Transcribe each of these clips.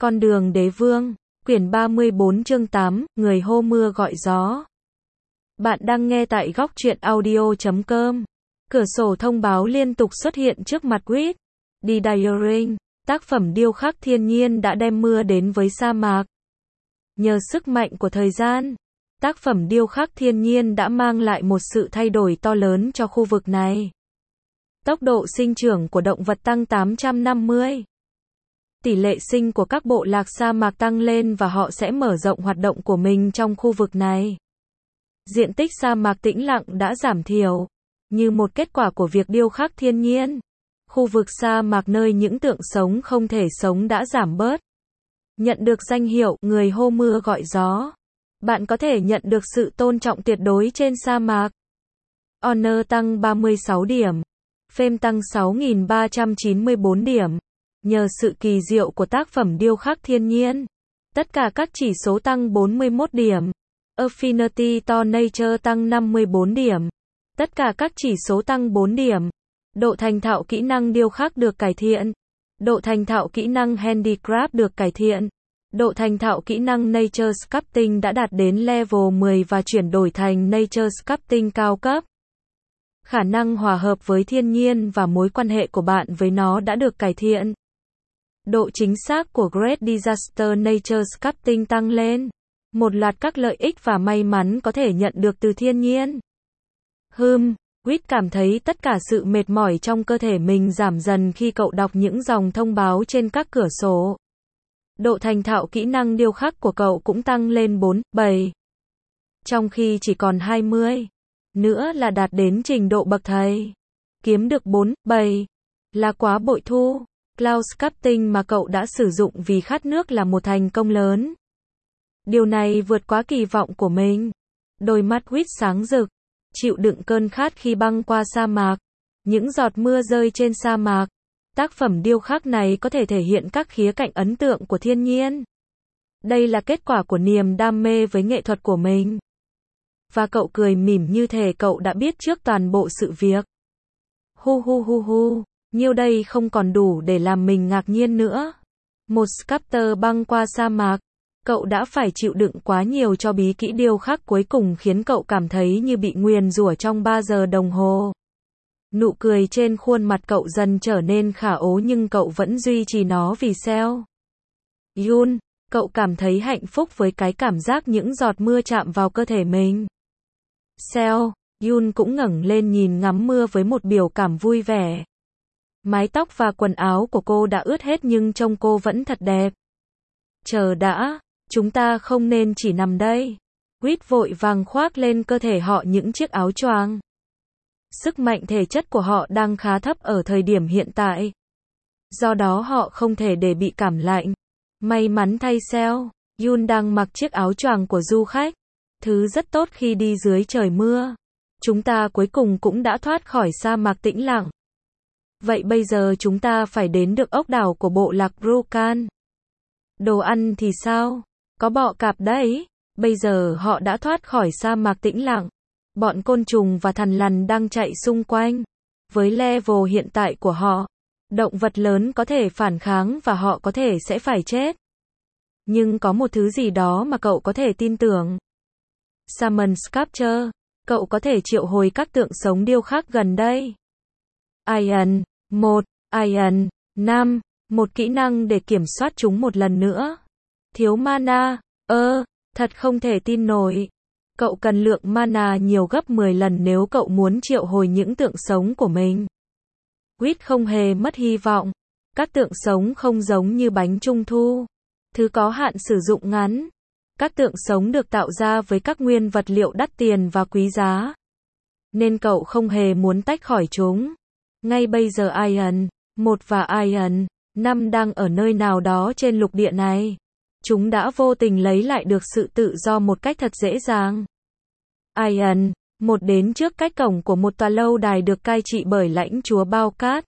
Con đường đế vương, quyển 34 chương 8, người hô mưa gọi gió. Bạn đang nghe tại góc truyện audio.com. Cửa sổ thông báo liên tục xuất hiện trước mặt Quýt. The Diary, tác phẩm điêu khắc thiên nhiên đã đem mưa đến với sa mạc. Nhờ sức mạnh của thời gian, tác phẩm điêu khắc thiên nhiên đã mang lại một sự thay đổi to lớn cho khu vực này. Tốc độ sinh trưởng của động vật tăng 850. Tỷ lệ sinh của các bộ lạc sa mạc tăng lên và họ sẽ mở rộng hoạt động của mình trong khu vực này. Diện tích sa mạc tĩnh lặng đã giảm thiểu. Như một kết quả của việc điêu khắc thiên nhiên, khu vực sa mạc nơi những tượng sống không thể sống đã giảm bớt. Nhận được danh hiệu người hô mưa gọi gió, bạn có thể nhận được sự tôn trọng tuyệt đối trên sa mạc. Honor tăng 36 điểm. Fame tăng 6.394 điểm. Nhờ sự kỳ diệu của tác phẩm điêu khắc thiên nhiên, tất cả các chỉ số tăng 41 điểm. Affinity to Nature tăng 54 điểm. Tất cả các chỉ số tăng 4 điểm. Độ thành thạo kỹ năng điêu khắc được cải thiện. Độ thành thạo kỹ năng Handicraft được cải thiện. Độ thành thạo kỹ năng Nature Sculpting đã đạt đến level 10 và chuyển đổi thành Nature Sculpting cao cấp. Khả năng hòa hợp với thiên nhiên và mối quan hệ của bạn với nó đã được cải thiện. Độ chính xác của Great Disaster Nature Sculpting tăng lên. Một loạt các lợi ích và may mắn có thể nhận được từ thiên nhiên. Quýt cảm thấy tất cả sự mệt mỏi trong cơ thể mình giảm dần khi cậu đọc những dòng thông báo trên các cửa sổ. Độ thành thạo kỹ năng điêu khắc của cậu cũng tăng lên 7. Trong khi chỉ còn 20 nữa là đạt đến trình độ bậc thầy. Kiếm được 7 là quá bội thu. Cloud Sculpting mà cậu đã sử dụng vì khát nước là một thành công lớn. Điều này vượt quá kỳ vọng của mình. Đôi mắt Quýt sáng rực, chịu đựng cơn khát khi băng qua sa mạc. Những giọt mưa rơi trên sa mạc. Tác phẩm điêu khắc này có thể thể hiện các khía cạnh ấn tượng của thiên nhiên. Đây là kết quả của niềm đam mê với nghệ thuật của mình. Và cậu cười mỉm như thể cậu đã biết trước toàn bộ sự việc. Nhiêu đây không còn đủ để làm mình ngạc nhiên nữa. Một sculptor băng qua sa mạc. Cậu đã phải chịu đựng quá nhiều cho bí kỹ điêu khắc cuối cùng khiến cậu cảm thấy như bị nguyền rủa trong 3 giờ đồng hồ. Nụ cười trên khuôn mặt cậu dần trở nên khả ố nhưng cậu vẫn duy trì nó vì Seo. Yun, cậu cảm thấy hạnh phúc với cái cảm giác những giọt mưa chạm vào cơ thể mình. Seo, Yun cũng ngẩng lên nhìn ngắm mưa với một biểu cảm vui vẻ. Mái tóc và quần áo của cô đã ướt hết nhưng trông cô vẫn thật đẹp. Chờ đã, chúng ta không nên chỉ nằm đây. Quýt vội vàng khoác lên cơ thể họ những chiếc áo choàng. Sức mạnh thể chất của họ đang khá thấp ở thời điểm hiện tại. Do đó họ không thể để bị cảm lạnh. May mắn thay Seo, Yun đang mặc chiếc áo choàng của du khách. Thứ rất tốt khi đi dưới trời mưa. Chúng ta cuối cùng cũng đã thoát khỏi sa mạc tĩnh lặng. Vậy bây giờ chúng ta phải đến được ốc đảo của bộ lạc Brucan. Đồ ăn thì sao? Có bọ cạp đấy. Bây giờ họ đã thoát khỏi sa mạc tĩnh lặng. Bọn côn trùng và thằn lằn đang chạy xung quanh. Với level hiện tại của họ, động vật lớn có thể phản kháng và họ có thể sẽ phải chết. Nhưng có một thứ gì đó mà cậu có thể tin tưởng. Summon Sculpture. Cậu có thể triệu hồi các tượng sống điêu khắc gần đây. Iron 1, Iron 5. Một kỹ năng để kiểm soát chúng một lần nữa. Thiếu mana. Thật không thể tin nổi. Cậu cần lượng mana nhiều gấp 10 lần nếu cậu muốn triệu hồi những tượng sống của mình. Quýt không hề mất hy vọng. Các tượng sống không giống như bánh trung thu. Thứ có hạn sử dụng ngắn. Các tượng sống được tạo ra với các nguyên vật liệu đắt tiền và quý giá. Nên cậu không hề muốn tách khỏi chúng. Ngay bây giờ Iron 1 và Iron 5 đang ở nơi nào đó trên lục địa này. Chúng đã vô tình lấy lại được sự tự do một cách thật dễ dàng. Iron 1 đến trước cách cổng của một tòa lâu đài được cai trị bởi lãnh chúa bao cát.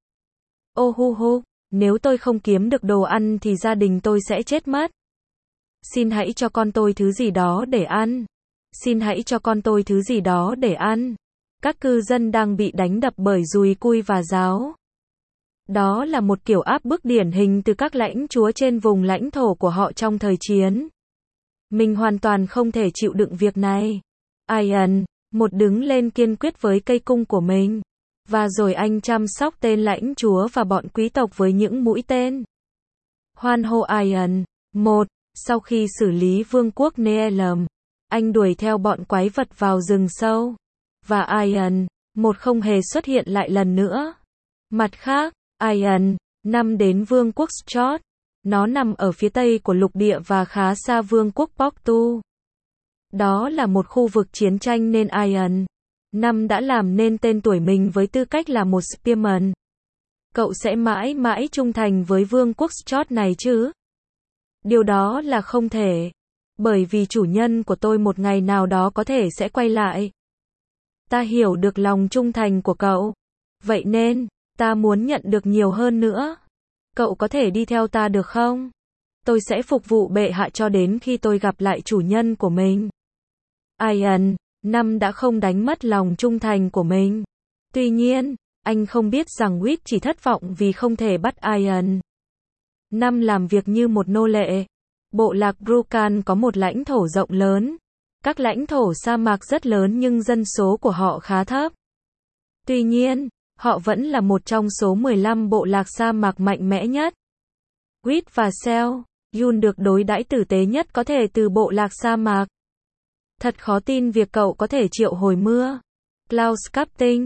Nếu tôi không kiếm được đồ ăn thì gia đình tôi sẽ chết mất. Xin hãy cho con tôi thứ gì đó để ăn. Xin hãy cho con tôi thứ gì đó để ăn. Các cư dân đang bị đánh đập bởi dùi cui và giáo. Đó là một kiểu áp bức điển hình từ các lãnh chúa trên vùng lãnh thổ của họ trong thời chiến. Mình hoàn toàn không thể chịu đựng việc này. Ian, một đứng lên kiên quyết với cây cung của mình. Và rồi anh chăm sóc tên lãnh chúa và bọn quý tộc với những mũi tên. Hoan hô Ian. 1. Sau khi xử lý vương quốc Neelum, anh đuổi theo bọn quái vật vào rừng sâu. Và Ian, 1 không hề xuất hiện lại lần nữa. Mặt khác, Ian, 5 đến vương quốc Scott. Nó nằm ở phía tây của lục địa và khá xa vương quốc Portu. Đó là một khu vực chiến tranh nên Ian, 5 đã làm nên tên tuổi mình với tư cách là một spearman. Cậu sẽ mãi mãi trung thành với vương quốc Scott này chứ? Điều đó là không thể. Bởi vì chủ nhân của tôi một ngày nào đó có thể sẽ quay lại. Ta hiểu được lòng trung thành của cậu. Vậy nên, ta muốn nhận được nhiều hơn nữa. Cậu có thể đi theo ta được không? Tôi sẽ phục vụ bệ hạ cho đến khi tôi gặp lại chủ nhân của mình. Ian, 5 đã không đánh mất lòng trung thành của mình. Tuy nhiên, anh không biết rằng Whit chỉ thất vọng vì không thể bắt Ian. 5 làm việc như một nô lệ. Bộ lạc Brucan có một lãnh thổ rộng lớn. Các lãnh thổ sa mạc rất lớn nhưng dân số của họ khá thấp. Tuy nhiên, họ vẫn là một trong số 15 bộ lạc sa mạc mạnh mẽ nhất. Whit và Sel, Yun được đối đãi tử tế nhất có thể từ bộ lạc sa mạc. Thật khó tin việc cậu có thể triệu hồi mưa. Klaus Captain,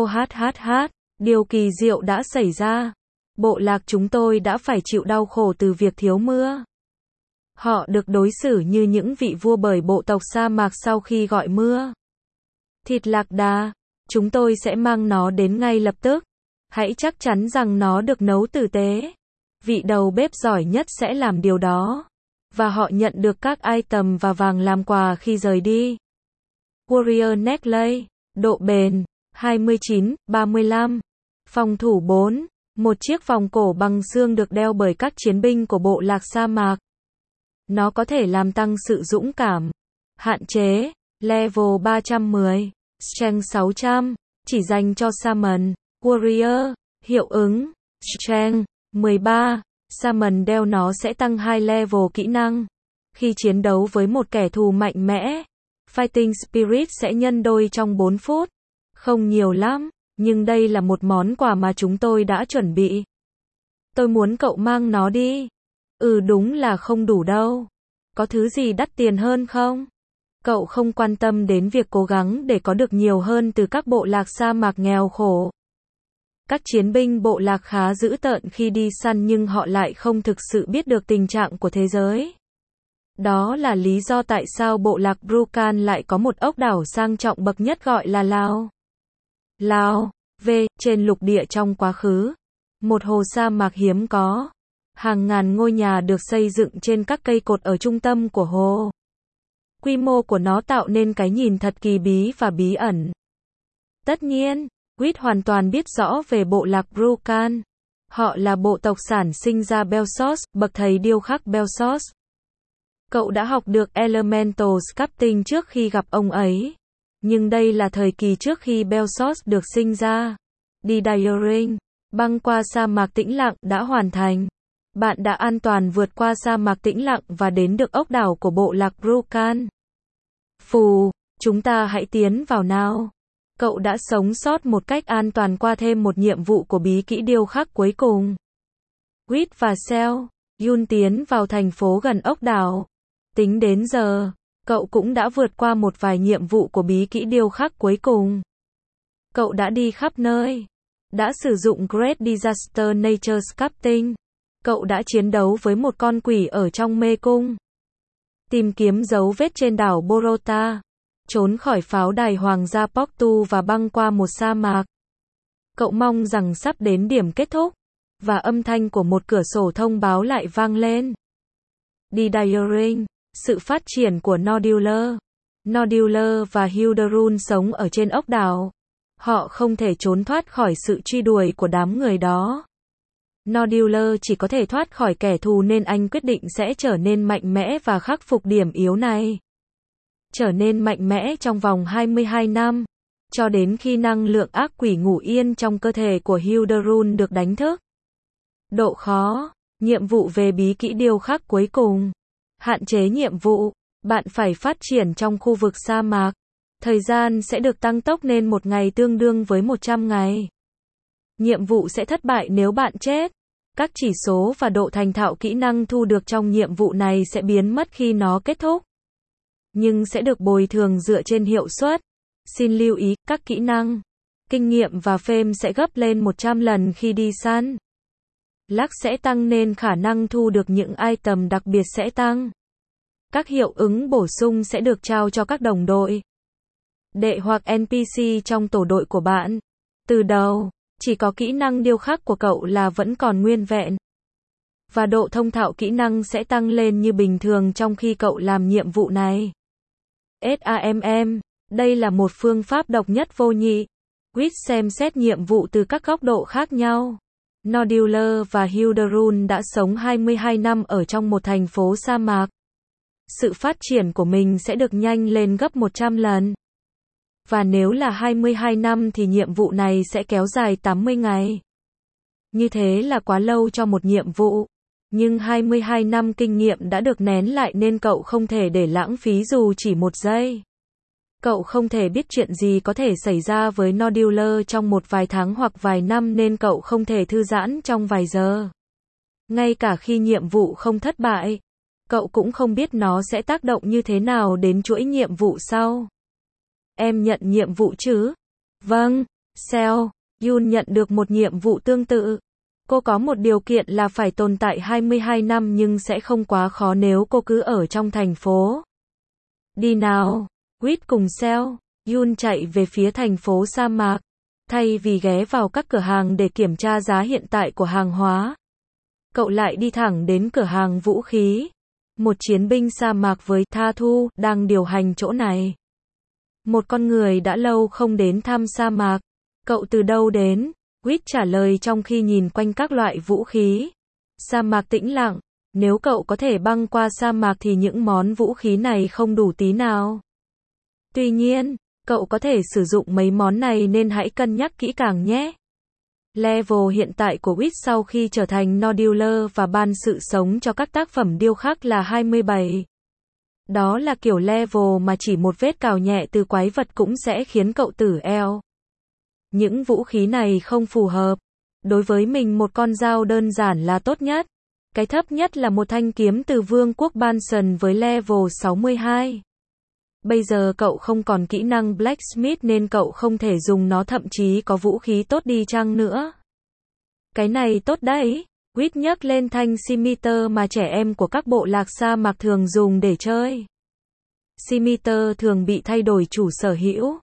điều kỳ diệu đã xảy ra. Bộ lạc chúng tôi đã phải chịu đau khổ từ việc thiếu mưa. Họ được đối xử như những vị vua bởi bộ tộc sa mạc sau khi gọi mưa. Thịt lạc đà, chúng tôi sẽ mang nó đến ngay lập tức. Hãy chắc chắn rằng nó được nấu tử tế. Vị đầu bếp giỏi nhất sẽ làm điều đó. Và họ nhận được các item và vàng làm quà khi rời đi. Warrior Necklace, độ bền, 29-35. Phòng thủ 4, một chiếc vòng cổ bằng xương được đeo bởi các chiến binh của bộ lạc sa mạc. Nó có thể làm tăng sự dũng cảm. Hạn chế, level 310, strength 600, chỉ dành cho Shaman, Warrior, hiệu ứng, strength, 13. Shaman đeo nó sẽ tăng 2 level kỹ năng. Khi chiến đấu với một kẻ thù mạnh mẽ, Fighting Spirit sẽ nhân đôi trong 4 phút. Không nhiều lắm, nhưng đây là một món quà mà chúng tôi đã chuẩn bị. Tôi muốn cậu mang nó đi. Đúng là không đủ đâu. Có thứ gì đắt tiền hơn không? Cậu không quan tâm đến việc cố gắng để có được nhiều hơn từ các bộ lạc sa mạc nghèo khổ. Các chiến binh bộ lạc khá dữ tợn khi đi săn nhưng họ lại không thực sự biết được tình trạng của thế giới. Đó là lý do tại sao bộ lạc Brucan lại có một ốc đảo sang trọng bậc nhất gọi là Lao V trên lục địa trong quá khứ. Một hồ sa mạc hiếm có. Hàng ngàn ngôi nhà được xây dựng trên các cây cột ở trung tâm của hồ. Quy mô của nó tạo nên cái nhìn thật kỳ bí và bí ẩn. Tất nhiên, Whit hoàn toàn biết rõ về bộ lạc Brucan. Họ là bộ tộc sản sinh ra Belsos, bậc thầy điêu khắc Belsos. Cậu đã học được Elemental Sculpting trước khi gặp ông ấy. Nhưng đây là thời kỳ trước khi Belsos được sinh ra. Didyring, băng qua sa mạc tĩnh lặng đã hoàn thành. Bạn đã an toàn vượt qua sa mạc tĩnh lặng và đến được ốc đảo của bộ lạc Brucan. Phù, chúng ta hãy tiến vào nào. Cậu đã sống sót một cách an toàn qua thêm một nhiệm vụ của bí kỹ điêu khắc cuối cùng. Whit và Sel, Yun tiến vào thành phố gần ốc đảo. Tính đến giờ, cậu cũng đã vượt qua một vài nhiệm vụ của bí kỹ điêu khắc cuối cùng. Cậu đã đi khắp nơi. Đã sử dụng Great Disaster Nature Sculpting. Cậu đã chiến đấu với một con quỷ ở trong mê cung. Tìm kiếm dấu vết trên đảo Borota. Trốn khỏi pháo đài hoàng gia Portu và băng qua một sa mạc. Cậu mong rằng sắp đến điểm kết thúc. Và âm thanh của một cửa sổ thông báo lại vang lên. Didyring, sự phát triển của Nodular. Nodular và Hilderun sống ở trên ốc đảo. Họ không thể trốn thoát khỏi sự truy đuổi của đám người đó. Nodular chỉ có thể thoát khỏi kẻ thù nên anh quyết định sẽ trở nên mạnh mẽ và khắc phục điểm yếu này. Trở nên mạnh mẽ trong vòng 22 năm. Cho đến khi năng lượng ác quỷ ngủ yên trong cơ thể của Hilderun được đánh thức. Độ khó. Nhiệm vụ về bí kỹ điêu khắc cuối cùng. Hạn chế nhiệm vụ. Bạn phải phát triển trong khu vực sa mạc. Thời gian sẽ được tăng tốc nên một ngày tương đương với 100 ngày. Nhiệm vụ sẽ thất bại nếu bạn chết. Các chỉ số và độ thành thạo kỹ năng thu được trong nhiệm vụ này sẽ biến mất khi nó kết thúc, nhưng sẽ được bồi thường dựa trên hiệu suất. Xin lưu ý, các kỹ năng, kinh nghiệm và fame sẽ gấp lên 100 lần khi đi săn. Luck sẽ tăng nên khả năng thu được những item đặc biệt sẽ tăng. Các hiệu ứng bổ sung sẽ được trao cho các đồng đội, đệ hoặc NPC trong tổ đội của bạn. Từ đầu, chỉ có kỹ năng điêu khắc của cậu là vẫn còn nguyên vẹn. Và độ thông thạo kỹ năng sẽ tăng lên như bình thường trong khi cậu làm nhiệm vụ này. SAMM, đây là một phương pháp độc nhất vô nhị. Quýt xem xét nhiệm vụ từ các góc độ khác nhau. Nodular và Hilderun đã sống 22 năm ở trong một thành phố sa mạc. Sự phát triển của mình sẽ được nhanh lên gấp 100 lần. Và nếu là 22 năm thì nhiệm vụ này sẽ kéo dài 80 ngày. Như thế là quá lâu cho một nhiệm vụ. Nhưng 22 năm kinh nghiệm đã được nén lại nên cậu không thể để lãng phí dù chỉ một giây. Cậu không thể biết chuyện gì có thể xảy ra với Nodular trong một vài tháng hoặc vài năm nên cậu không thể thư giãn trong vài giờ. Ngay cả khi nhiệm vụ không thất bại, cậu cũng không biết nó sẽ tác động như thế nào đến chuỗi nhiệm vụ sau. Em nhận nhiệm vụ chứ? Vâng. Seo Yun nhận được một nhiệm vụ tương tự. Cô có một điều kiện là phải tồn tại 22 năm nhưng sẽ không quá khó nếu cô cứ ở trong thành phố. Đi nào. Quýt cùng Seo Yun chạy về phía thành phố sa mạc. Thay vì ghé vào các cửa hàng để kiểm tra giá hiện tại của hàng hóa, cậu lại đi thẳng đến cửa hàng vũ khí. Một chiến binh sa mạc với Tha Thu đang điều hành chỗ này. Một con người đã lâu không đến thăm sa mạc. Cậu từ đâu đến? Quýt trả lời trong khi nhìn quanh các loại vũ khí. Sa mạc tĩnh lặng. Nếu cậu có thể băng qua sa mạc thì những món vũ khí này không đủ tí nào. Tuy nhiên, cậu có thể sử dụng mấy món này nên hãy cân nhắc kỹ càng nhé. Level hiện tại của Quýt sau khi trở thành Nodular và ban sự sống cho các tác phẩm điêu khắc là 27. Đó là kiểu level mà chỉ một vết cào nhẹ từ quái vật cũng sẽ khiến cậu tử eo. Những vũ khí này không phù hợp. Đối với mình một con dao đơn giản là tốt nhất. Cái thấp nhất là một thanh kiếm từ Vương quốc Banson với level 62. Bây giờ cậu không còn kỹ năng Blacksmith nên cậu không thể dùng nó, thậm chí có vũ khí tốt đi chăng nữa. Cái này tốt đấy. Quýt nhấc lên thanh scimitar mà trẻ em của các bộ lạc sa mạc thường dùng để chơi. Scimitar thường bị thay đổi chủ sở hữu.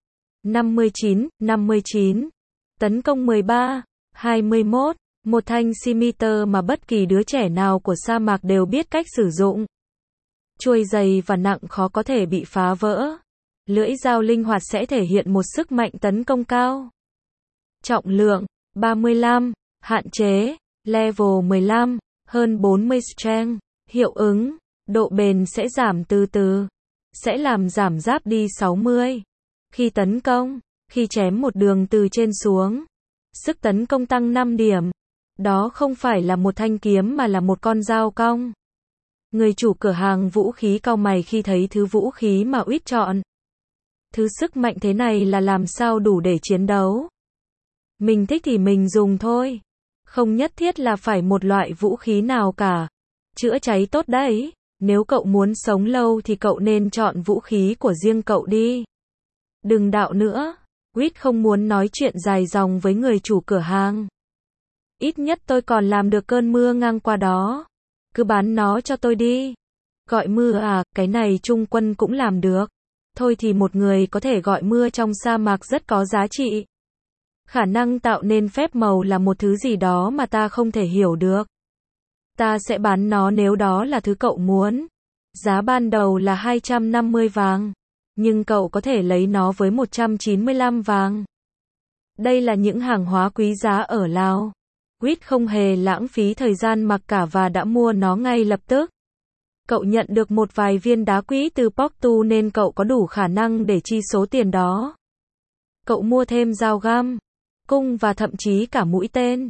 59. Tấn công 13. 21. Một thanh scimitar mà bất kỳ đứa trẻ nào của sa mạc đều biết cách sử dụng. Chuôi dày và nặng khó có thể bị phá vỡ. Lưỡi dao linh hoạt sẽ thể hiện một sức mạnh tấn công cao. Trọng lượng 35. Hạn chế level 15. Hơn 40 strength. Hiệu ứng độ bền sẽ giảm từ từ. Sẽ làm giảm giáp đi 60. Khi tấn công, khi chém một đường từ trên xuống, sức tấn công tăng 5 điểm. Đó không phải là một thanh kiếm mà là một con dao cong. Người chủ cửa hàng vũ khí cau mày khi thấy thứ vũ khí mà Quýt chọn. Thứ sức mạnh thế này là làm sao đủ để chiến đấu. Mình thích thì mình dùng thôi. Không nhất thiết là phải một loại vũ khí nào cả. Chữa cháy tốt đấy. Nếu cậu muốn sống lâu thì cậu nên chọn vũ khí của riêng cậu đi. Đừng đạo nữa. Quýt không muốn nói chuyện dài dòng với người chủ cửa hàng. Ít nhất tôi còn làm được cơn mưa ngang qua đó. Cứ bán nó cho tôi đi. Gọi mưa à, cái này trung quân cũng làm được. Thôi thì một người có thể gọi mưa trong sa mạc rất có giá trị. Khả năng tạo nên phép màu là một thứ gì đó mà ta không thể hiểu được. Ta sẽ bán nó nếu đó là thứ cậu muốn. Giá ban đầu là 250 vàng. Nhưng cậu có thể lấy nó với 195 vàng. Đây là những hàng hóa quý giá ở Lào. Quýt không hề lãng phí thời gian mặc cả và đã mua nó ngay lập tức. Cậu nhận được một vài viên đá quý từ Portu nên cậu có đủ khả năng để chi số tiền đó. Cậu mua thêm dao găm, cung và thậm chí cả mũi tên.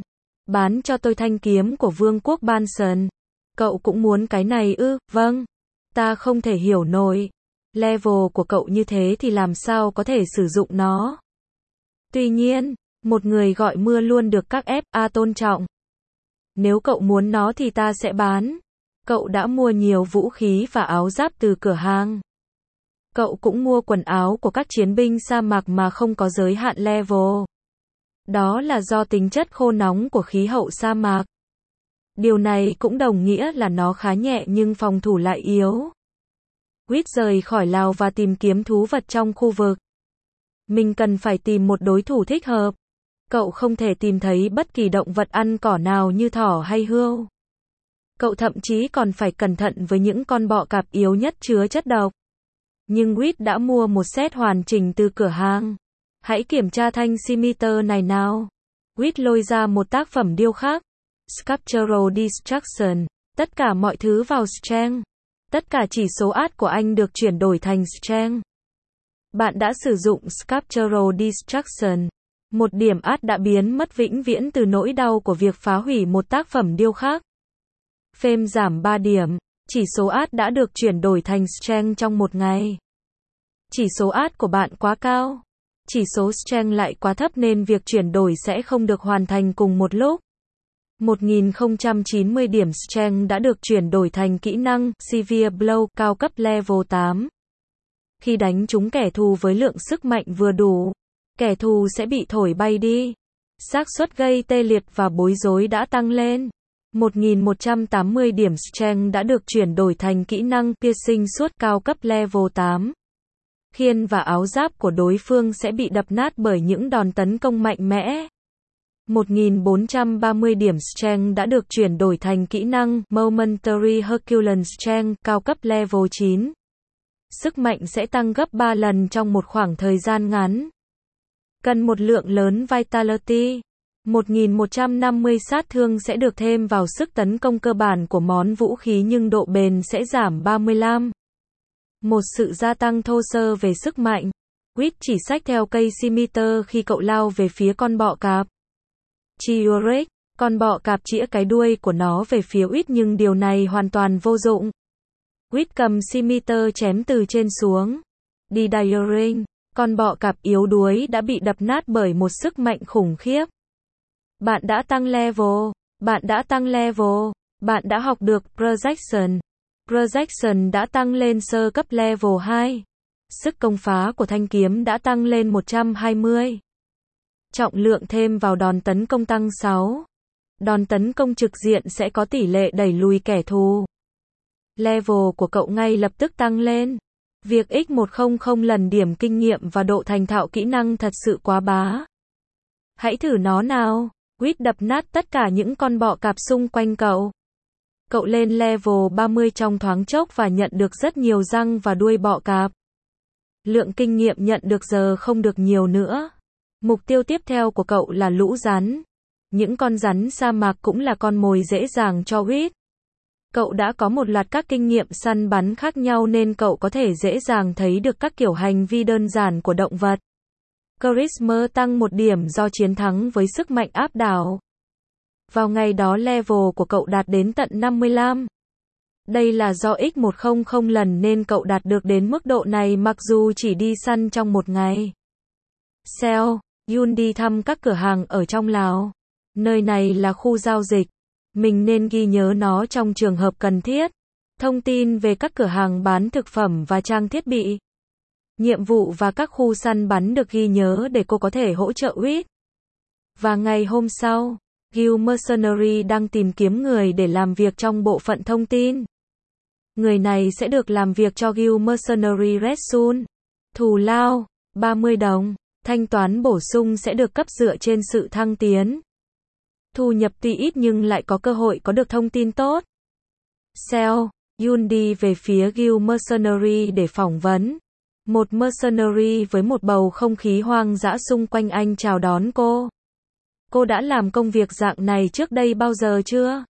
Bán cho tôi thanh kiếm của vương quốc Banson. Cậu cũng muốn cái này ư? Vâng. Ta không thể hiểu nổi. Level của cậu như thế thì làm sao có thể sử dụng nó? Tuy nhiên, một người gọi mưa luôn được các FA tôn trọng. Nếu cậu muốn nó thì ta sẽ bán. Cậu đã mua nhiều vũ khí và áo giáp từ cửa hàng. Cậu cũng mua quần áo của các chiến binh sa mạc mà không có giới hạn level. Đó là do tính chất khô nóng của khí hậu sa mạc. Điều này cũng đồng nghĩa là nó khá nhẹ nhưng phòng thủ lại yếu. Quýt rời khỏi Lào và tìm kiếm thú vật trong khu vực. Mình cần phải tìm một đối thủ thích hợp. Cậu không thể tìm thấy bất kỳ động vật ăn cỏ nào như thỏ hay hươu. Cậu thậm chí còn phải cẩn thận với những con bọ cạp yếu nhất chứa chất độc. Nhưng Quýt đã mua một set hoàn chỉnh từ cửa hàng. Hãy kiểm tra thanh scimitar này nào. Quýt lôi ra một tác phẩm điêu khắc. Sculptural Destruction. Tất cả mọi thứ vào Strength. Tất cả chỉ số át của anh được chuyển đổi thành Strength. Bạn đã sử dụng Sculptural Destruction. Một điểm át đã biến mất vĩnh viễn từ nỗi đau của việc phá hủy một tác phẩm điêu khắc. Fame giảm 3 điểm. Chỉ số át đã được chuyển đổi thành Strength trong một ngày. Chỉ số át của bạn quá cao. Chỉ số Strength lại quá thấp nên việc chuyển đổi sẽ không được hoàn thành cùng một lúc. 1090 điểm Strength đã được chuyển đổi thành kỹ năng Severe Blow cao cấp level 8. Khi đánh trúng kẻ thù với lượng sức mạnh vừa đủ, kẻ thù sẽ bị thổi bay đi. Xác suất gây tê liệt và bối rối đã tăng lên. 1180 điểm Strength đã được chuyển đổi thành kỹ năng Piercing suốt cao cấp level 8. Khiên và áo giáp của đối phương sẽ bị đập nát bởi những đòn tấn công mạnh mẽ. 1430 điểm Strength đã được chuyển đổi thành kỹ năng Momentary Herculean Strength cao cấp level 9. Sức mạnh sẽ tăng gấp 3 lần trong một khoảng thời gian ngắn. Cần một lượng lớn Vitality. 1150 sát thương sẽ được thêm vào sức tấn công cơ bản của món vũ khí nhưng độ bền sẽ giảm 35. Một sự gia tăng thô sơ về sức mạnh. Quýt chỉ xách theo cây scimitar khi cậu lao về phía con bọ cạp. Chioric, con bọ cạp chĩa cái đuôi của nó về phía Quýt nhưng điều này hoàn toàn vô dụng. Quýt cầm scimitar chém từ trên xuống. Didiering, con bọ cạp yếu đuối đã bị đập nát bởi một sức mạnh khủng khiếp. Bạn đã tăng level. Bạn đã tăng level. Bạn đã học được Projection. Projection đã tăng lên sơ cấp level 2. Sức công phá của thanh kiếm đã tăng lên 120. Trọng lượng thêm vào đòn tấn công tăng 6. Đòn tấn công trực diện sẽ có tỷ lệ đẩy lùi kẻ thù. Level của cậu ngay lập tức tăng lên. Việc x100 lần điểm kinh nghiệm và độ thành thạo kỹ năng thật sự quá bá. Hãy thử nó nào. Quýt đập nát tất cả những con bọ cạp xung quanh cậu. Cậu lên level 30 trong thoáng chốc và nhận được rất nhiều răng và đuôi bọ cạp. Lượng kinh nghiệm nhận được giờ không được nhiều nữa. Mục tiêu tiếp theo của cậu là lũ rắn. Những con rắn sa mạc cũng là con mồi dễ dàng cho Quýt. Cậu đã có một loạt các kinh nghiệm săn bắn khác nhau nên cậu có thể dễ dàng thấy được các kiểu hành vi đơn giản của động vật. Charisma tăng 1 điểm do chiến thắng với sức mạnh áp đảo. Vào ngày đó level của cậu đạt đến tận 55. Đây là do x100 lần nên cậu đạt được đến mức độ này mặc dù chỉ đi săn trong một ngày. Sell, Yun đi thăm các cửa hàng ở trong Lào. Nơi này là khu giao dịch. Mình nên ghi nhớ nó trong trường hợp cần thiết. Thông tin về các cửa hàng bán thực phẩm và trang thiết bị. Nhiệm vụ và các khu săn bắn được ghi nhớ để cô có thể hỗ trợ Quýt. Và ngày hôm sau, Guild Mercenary đang tìm kiếm người để làm việc trong bộ phận thông tin. Người này sẽ được làm việc cho Guild Mercenary Red Sun. Thù lao, 30 đồng. Thanh toán bổ sung sẽ được cấp dựa trên sự thăng tiến. Thu nhập tuy ít nhưng lại có cơ hội có được thông tin tốt. Sell, Yun đi về phía Guild Mercenary để phỏng vấn. Một mercenary với một bầu không khí hoang dã xung quanh anh chào đón cô. Cô đã làm công việc dạng này trước đây bao giờ chưa?